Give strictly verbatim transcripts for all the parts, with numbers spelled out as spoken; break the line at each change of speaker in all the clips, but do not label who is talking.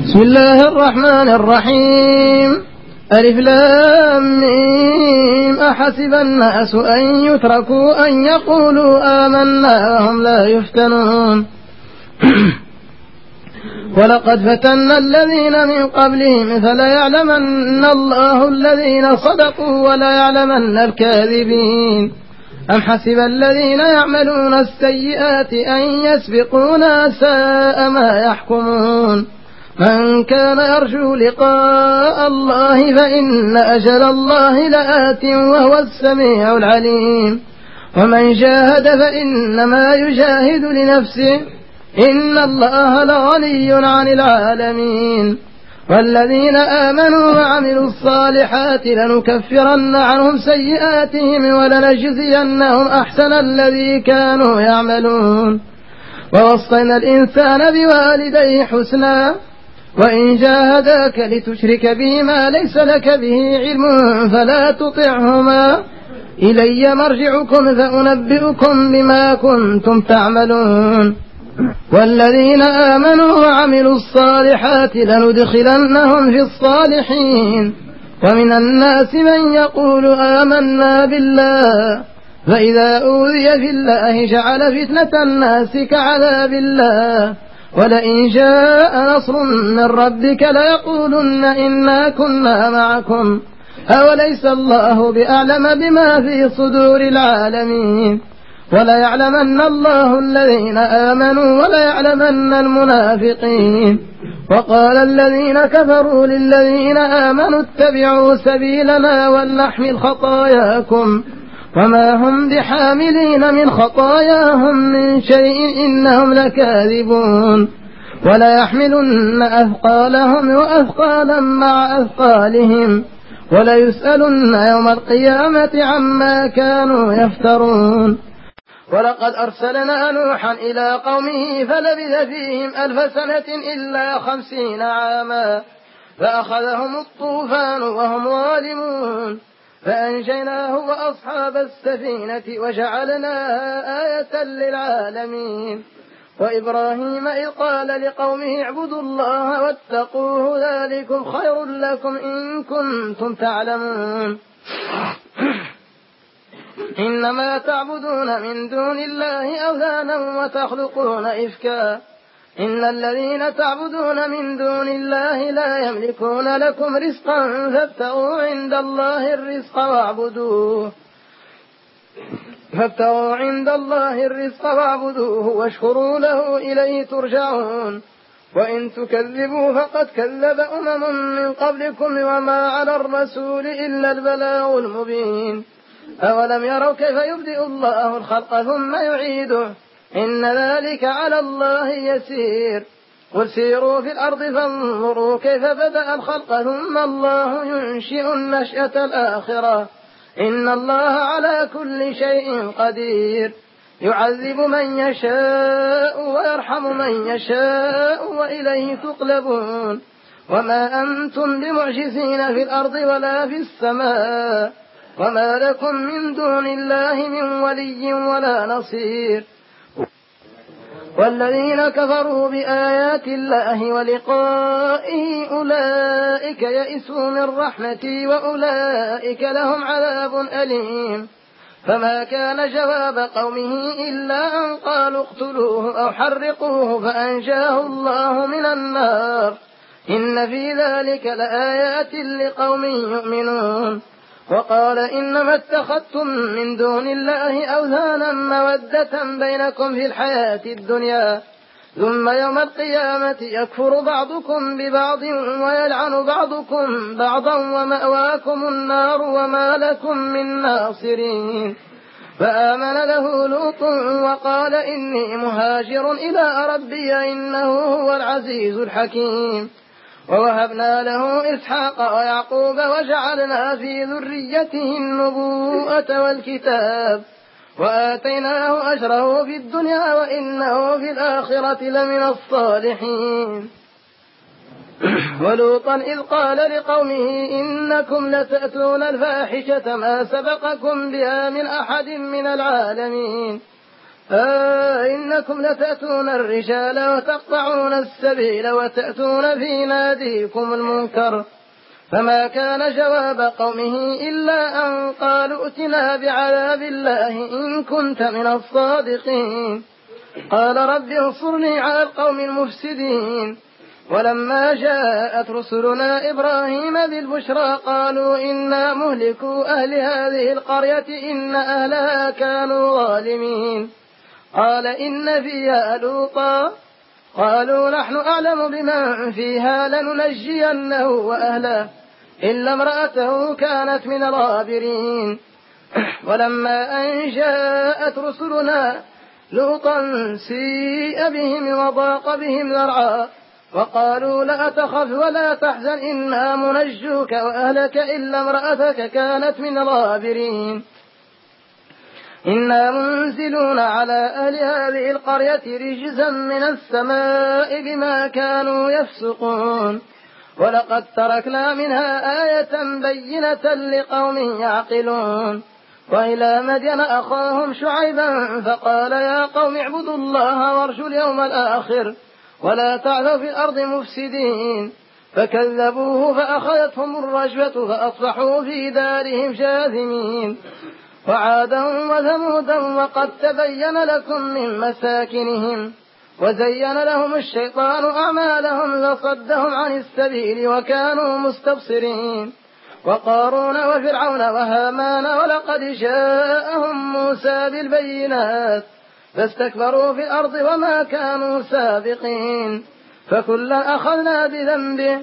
بسم الله الرحمن الرحيم. ألف لام ميم. أحسب الناس أن يتركوا أن يقولوا آمنا وهم لا يفتنون. ولقد فتنا الذين من قبلهم فليعلمن الله الذين صدقوا وليعلمن الكاذبين. أم حسب الذين يعملون السيئات أن يسبقونا ساء ما يحكمون. من كان يرجو لقاء الله فإن أجل الله لآت وهو السميع العليم. ومن جاهد فإنما يجاهد لنفسه إن الله لغني عن العالمين. والذين آمنوا وعملوا الصالحات لنكفرن عنهم سيئاتهم ولنجزينهم أحسن الذي كانوا يعملون. ووصينا الإنسان بوالديه حسنا وإن جاهداك لتشرك به ما ليس لك به علم فلا تطعهما إلي مرجعكم فأنبئكم بما كنتم تعملون. والذين آمنوا وعملوا الصالحات لندخلنهم في الصالحين. ومن الناس من يقول آمنا بالله فإذا أوذي في الله جعل فتنة الناس كعذاب الله ولئن جاء نصر من ربك ليقولن إنا كنا معكم أوليس الله بأعلم بما في صدور العالمين. وليعلمن الله الذين آمنوا وليعلمن المنافقين. وقال الذين كفروا للذين آمنوا اتبعوا سبيلنا ولنحمل خطاياكم وما هم بحاملين من خطاياهم من شيء إنهم لكاذبون. ولا يحملن أثقالهم وأثقالا مع أثقالهم وليسألن يوم القيامة عما كانوا يفترون. ولقد أرسلنا نوحا إلى قومه فلبث فيهم ألف سنة إلا خمسين عاما فأخذهم الطوفان وهم ظالمون فأنجيناه وأصحاب السفينة وجعلناها آية للعالمين. وإبراهيم إذ قال لقومه اعبدوا الله واتقوه ذلكم خير لكم إن كنتم تعلمون. إنما تعبدون من دون الله أوثانا وتخلقون إفكا إن الذين تعبدون من دون الله لا يملكون لكم رزقا فابتغوا عند الله الرزق واعبدوه فابتغوا عند الله الرزق واعبدوه واشكروا له إليه ترجعون. وإن تكذبوا فقد كذب أمم من قبلكم وما على الرسول إلا البلاغ المبين. أولم يروا كيف يبدئ الله الخلق ثم يعيده إن ذلك على الله يسير. قل سيروا في الأرض فانظروا كيف بدأ الخلق ثم الله ينشئ النشأة الآخرة إن الله على كل شيء قدير. يعذب من يشاء ويرحم من يشاء وإليه تقلبون. وما أنتم بمعجزين في الأرض ولا في السماء وما لكم من دون الله من ولي ولا نصير. والذين كفروا بآيات الله ولقائه أولئك يئسوا من رحمتي وأولئك لهم عذاب أليم. فما كان جواب قومه إلا أن قالوا اقتلوه أو حرقوه فأنجاه الله من النار إن في ذلك لآيات لقوم يؤمنون. وقال إنما اتخذتم من دون الله أوثانا مودة بينكم في الحياة الدنيا ثم يوم القيامة يكفر بعضكم ببعض ويلعن بعضكم بعضا ومأواكم النار وما لكم من ناصرين. فآمن له لوط وقال إني مهاجر إلى ربي إنه هو العزيز الحكيم. ووهبنا له إسحاق ويعقوب وجعلنا في ذريته النبوءة والكتاب وآتيناه أجره في الدنيا وإنه في الآخرة لمن الصالحين. ولوطا إذ قال لقومه إنكم لتأتون الفاحشة ما سبقكم بها من أحد من العالمين آه إنكم لتأتون الرجال وتقطعون السبيل وتأتون في ناديكم المنكر. فما كان جواب قومه إلا أن قالوا ائتنا بعذاب الله إن كنت من الصادقين. قال رب انصرني على القوم المفسدين. ولما جاءت رسلنا إبراهيم بالبشرى قالوا إنا مهلكو أهل هذه القرية إن أهلها كانوا ظالمين. قال إن فيها لوطا. قالوا نحن أعلم بمن فيها لننجينه وأهله إلا امرأته كانت من الغابرين. ولما أن جاءت رسلنا لوطا سيء بهم وضاق بهم ذرعا وقالوا لا تخف ولا تحزن إنا منجوك وأهلك إلا امرأتك كانت من الغابرين. إنا منزلون على أهل هذه القرية رجزا من السماء بما كانوا يفسقون. ولقد تركنا منها آية بينة لقوم يعقلون. وإلى مدين أخاهم شعيبا فقال يا قوم اعبدوا الله وارجوا اليوم الآخر ولا تعثوا في الأرض مفسدين. فكذبوه فأخذتهم الرجفة فأصبحوا في دارهم جاثمين. وعادا وثمودا وقد تبين لكم من مساكنهم وزين لهم الشيطان أعمالهم فصدهم عن السبيل وكانوا مستبصرين. وقارون وفرعون وهامان ولقد جاءهم موسى بالبينات فاستكبروا في الأرض وما كانوا سابقين. فكلا أخذنا بذنبه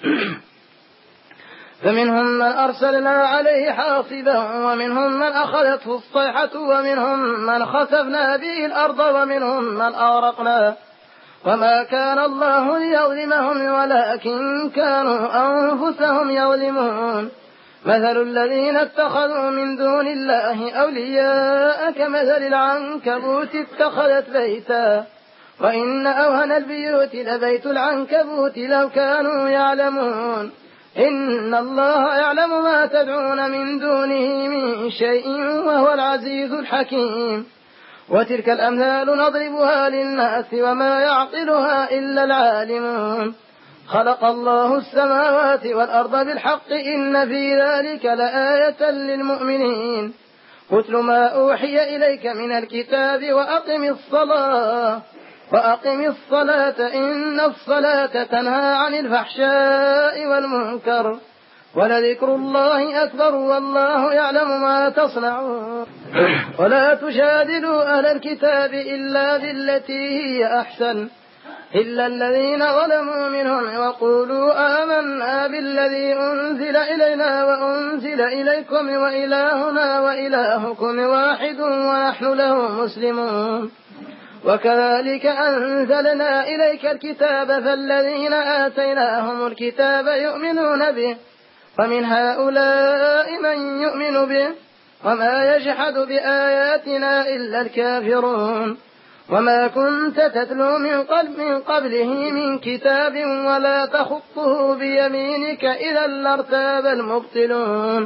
فمنهم من أرسلنا عليه حاصبا ومنهم من أخذته الصيحة ومنهم من خسفنا به الأرض ومنهم من أغرقنا. وما كان الله ليظلمهم ولكن كانوا أنفسهم يظلمون. مثل الذين اتخذوا من دون الله أولياء كمثل العنكبوت اتخذت بيتا وإن أوهن البيوت لبيت العنكبوت لو كانوا يعلمون. إن الله يعلم ما تدعون من دونه من شيء وهو العزيز الحكيم. وتلك الأمثال نضربها للناس وما يعقلها إلا العالمون. خلق الله السماوات والأرض بالحق إن في ذلك لآية للمؤمنين. اتل ما أوحي إليك من الكتاب وأقم الصلاة وأقم الصلاة إن الصلاة تنهى عن الفحشاء والمنكر ولذكر الله أكبر والله يعلم ما تصنعون. ولا تجادلوا أهل الكتاب إلا بالتي هي أحسن إلا الذين ظلموا منهم وقولوا آمنا بالذي أنزل إلينا وأنزل إليكم وإلهنا وإلهكم واحد ونحن له مسلمون. وكذلك أنزلنا إليك الكتاب فالذين آتيناهم الكتاب يؤمنون به ومن هؤلاء من يؤمن به وما يجحد بآياتنا إلا الكافرون. وما كنت تتلو من, قبل من قبله من كتاب ولا تخطه بيمينك إذا لارتاب المبطلون.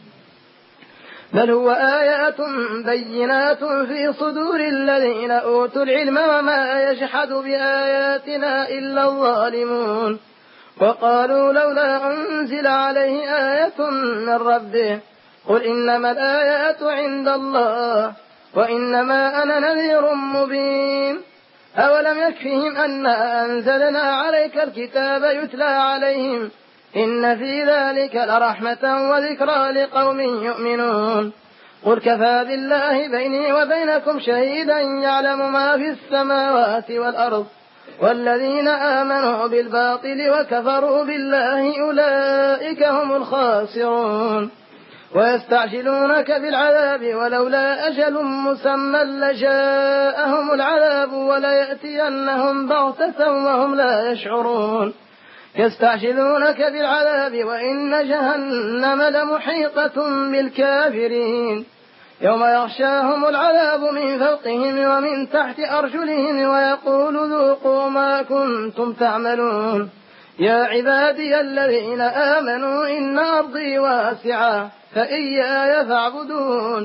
بل هو آيات بينات في صدور الذين أوتوا العلم وما يجحد بآياتنا إلا الظالمون. وقالوا لولا أنزل عليه آية من ربه قل إنما الآيات عند الله وإنما أنا نذير مبين. أولم يكفهم أنا أنزلنا عليك الكتاب يتلى عليهم إن في ذلك لرحمة وذكرى لقوم يؤمنون. قل كفى بالله بيني وبينكم شهيدا يعلم ما في السماوات والأرض والذين آمنوا بالباطل وكفروا بالله أولئك هم الخاسرون. ويستعجلونك بالعذاب ولولا أجل مسمى لجاءهم العذاب وليأتينهم بغتة وهم لا يشعرون. يستعجلونك بالعذاب وإن جهنم لمحيطة بالكافرين يوم يغشاهم العذاب من فوقهم ومن تحت أرجلهم ويقول ذوقوا ما كنتم تعملون. يا عبادي الذين آمنوا إن أرضي واسعة فإياي فاعبدون.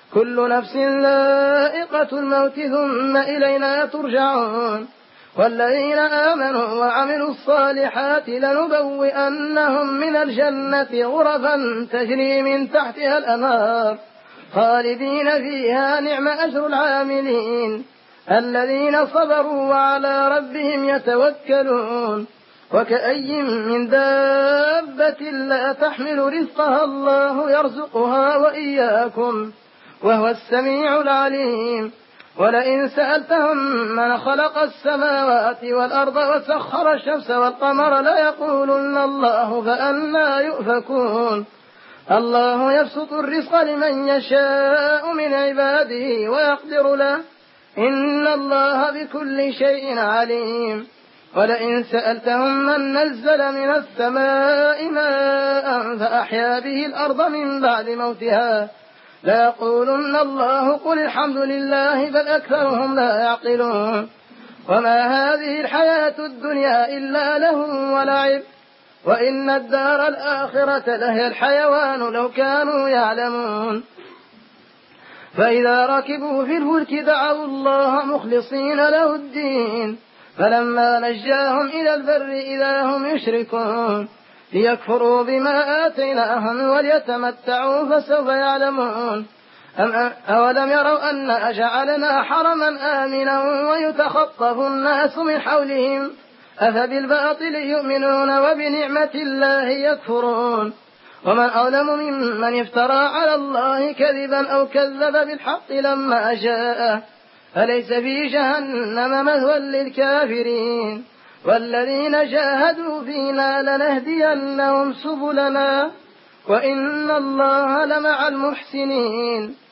كل نفس ذائقة الموت ثم إلينا ترجعون والذين آمنوا وعملوا الصالحات لنبوئنهم من الجنة غرفا تجري من تحتها الأنهار خالدين فيها نعم أجر العاملين الذين صبروا وعلى ربهم يتوكلون وكأي من دابة لا تحمل رزقها الله يرزقها وإياكم وهو السميع العليم ولئن سألتهم من خلق السماوات والأرض وسخر الشمس والقمر ليقولن الله فأنى يؤفكون الله يبسط الرزق لمن يشاء من عباده ويقدر له إن الله بكل شيء عليم ولئن سألتهم من نزل من السماء ماء فأحيا به الأرض من بعد موتها ليقولن الله قل الحمد لله بل أكثرهم لا يعقلون وما هذه الحياة الدنيا إلا لهو ولعب وإن الدار الآخرة لهي الحيوان لو كانوا يعلمون فإذا ركبوا في الفلك دعوا الله مخلصين له الدين فلما نجاهم إلى البر إذا هم يشركون ليكفروا بما آتيناهم وليتمتعوا فسوف يعلمون أم أولم يروا أن جعلنا حرما آمنا ويتخطف الناس من حولهم أفبالباطل يؤمنون وبنعمة الله يكفرون ومن أظلم ممن افترى على الله كذبا أو كذب بالحق لما جاءه أليس في جهنم مثوى للكافرين والذين جاهدوا فينا لنهدينهم سبلنا وإن الله لمع المحسنين